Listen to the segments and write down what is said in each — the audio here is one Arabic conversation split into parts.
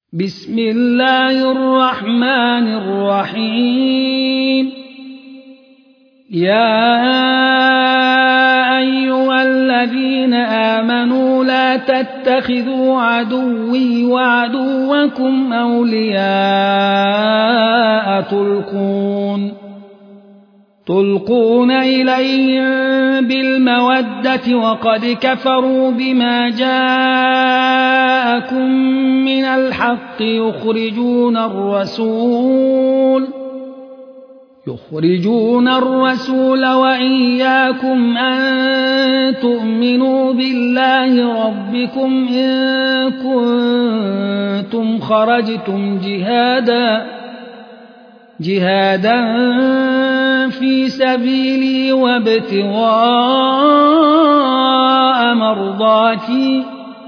بسم الله الرحمن الرحيم يا أيها الذين آمنوا لا تتخذوا عدوي وعدوكم أولياء تلقون إليهم بالمودة وقد كفروا بما جاءكم من الحق يخرجون الرسول وإياكم أن تؤمنوا بالله ربكم إن كنتم خرجتم جهادا في سبيلي وابتغاء مرضاتي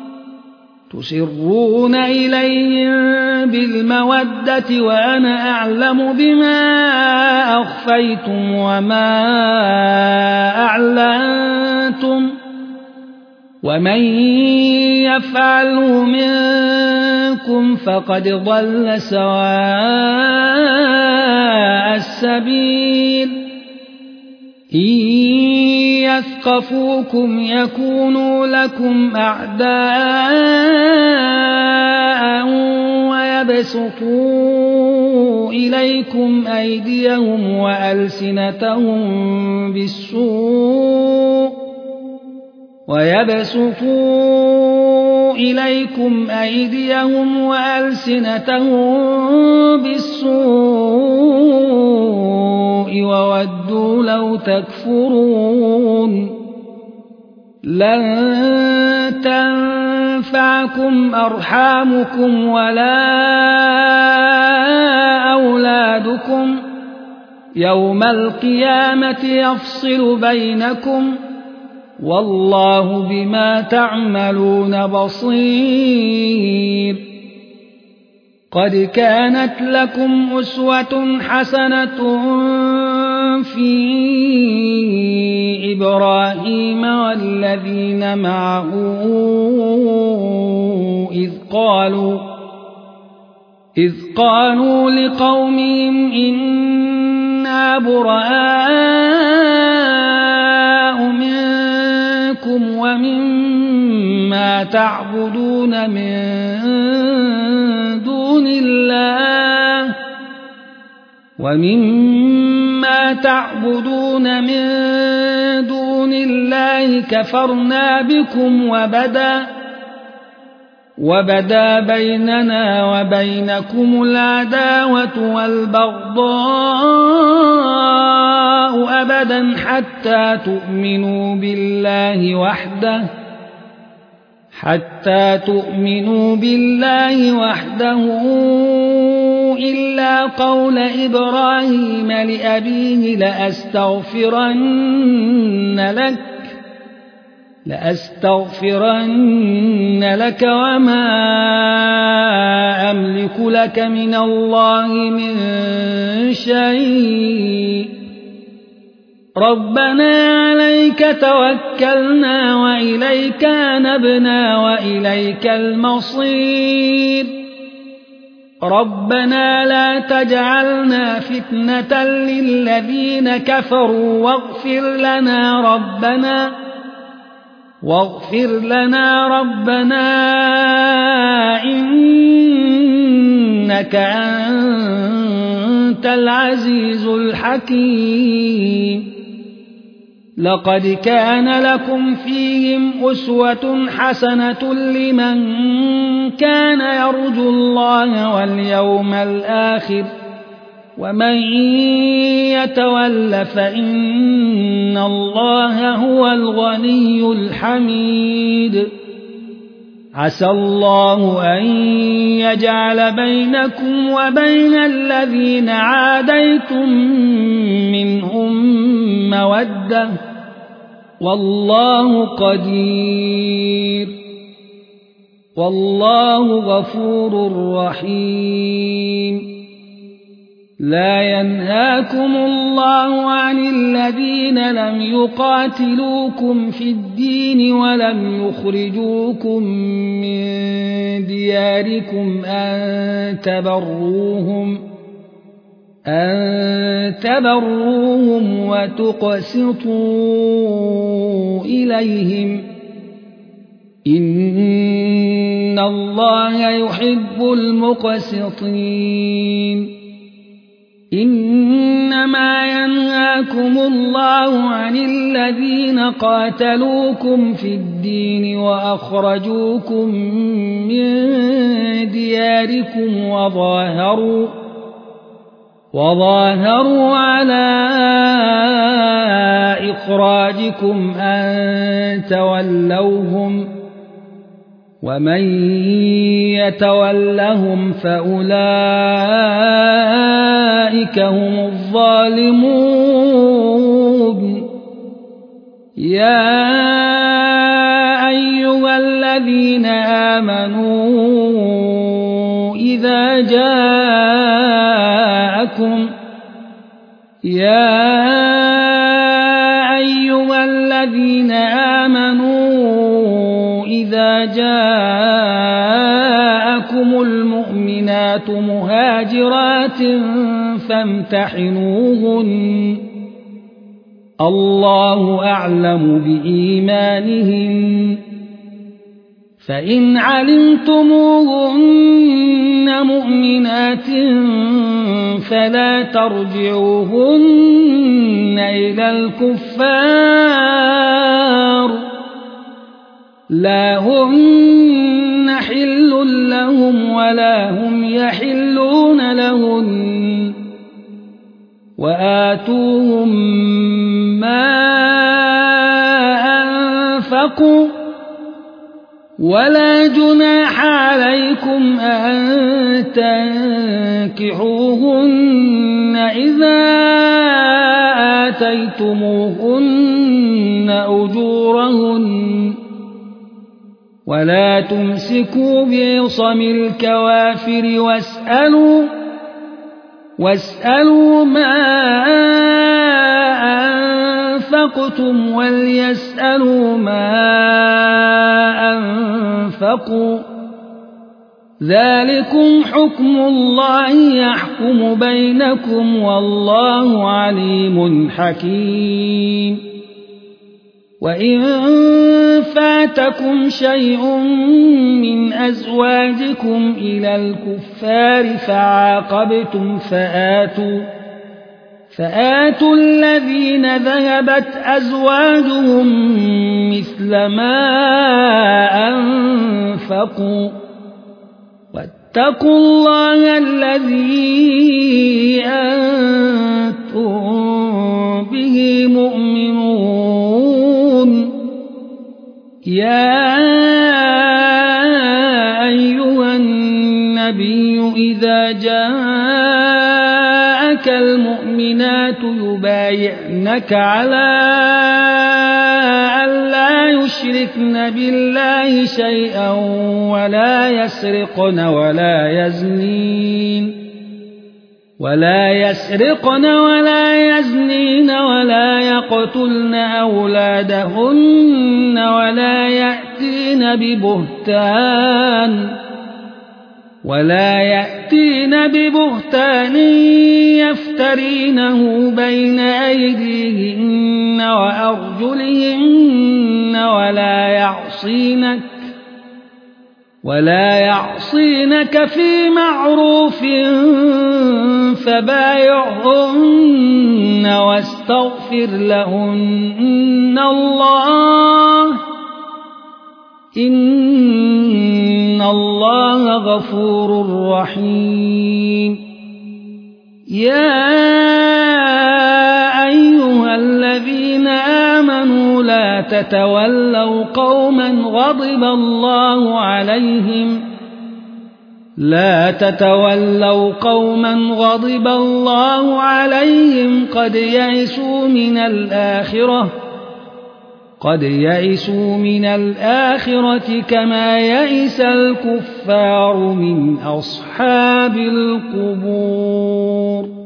تسرون إليهم بالمودة وأنا أعلم بما أخفيتم وما أعلنتم ومن يفعله منكم فقد ضل سواء السبيل إن يثقفوكم يكونوا لكم أعداء ويبسطوا إليكم أيديهم وألسنتهم بالسوء وودوا لو تكفرون لن تنفعكم أرحامكم ولا أولادكم يوم القيامة يفصل بينكم والله بما تعملون بصير قد كانت لكم أسوة حسنة في إبراهيم والذين معه إذ قالوا لقومهم إنا براء منكم ومما تعبدون من دون الله كفرنا بكم وبدا بيننا وبينكم العداوة والبغضاء أبدا حتى تؤمنوا بالله وحده إلا قول إبراهيم لأبيه لأستغفرن لك وما أملك لك من الله من شيء ربنا عليك توكلنا وإليك أنبنا وإليك المصير ربنا لا تجعلنا فتنة للذين كفروا واغفر لنا ربنا إنك أنت العزيز الحكيم لقد كان لكم فيهم أسوة حسنة لمن كان يرجو الله واليوم الآخر ومن يتول فإن الله هو الغني الحميد عسى الله أن يجعل بينكم وبين الذين عاديتم منهم مودة والله قدير والله غفور رحيم لا ينهاكم الله عن الذين لم يقاتلوكم في الدين ولم يخرجوكم من دياركم أن تبروهم وتقسطوا إليهم إن الله يحب المقسطين إنما ينهاكم الله عن الذين قاتلوكم في الدين وأخرجوكم من دياركم وظاهروا على إخراجكم أن تولوهم ومن يتولهم فأولئك هم الظالمون يا أيها الذين آمنوا إذا جاءكم المؤمنات مهاجرات فامتحنوهن الله أعلم بإيمانهن فإن علمتموهن مؤمنات فلا ترجعوهن إلى الكفار لا هن حل لهم ولا هم يحلون لهن وآتوهم ما أنفقوا ولا جناح عليكم أن تنكحوهن إذا آتيتموهن أجورهن ولا تمسكوا بعصم الكوافر واسألوا ما أنفقتم وليسألوا ما أنفقوا ذلكم حكم الله يحكم بينكم والله عليم حكيم وإن فاتكم شيء من أزواجكم إلى الكفار فعاقبتم فآتوا الذين ذهبت أزواجهم مثل ما أنفقوا واتقوا الله الذي أنتم به مؤمنون يا أيها النبي إذا جاءك المؤمنات يبايعنك على أن لا يشركن بالله شيئا ولا يسرقن ولا يزنين ولا يقتلن أولادهن ولا يأتين ببهتان يفترينه بين أيديهن وأرجلهن ولا يعصينك في معروف فبايعهن واستغفر لهن الله إن الله غفور رحيم يا أيها الذين آمنوا لا تتولوا قوما غضب الله عليهم قد يئسوا من الآخرة كما يئس الكفار من أصحاب القبور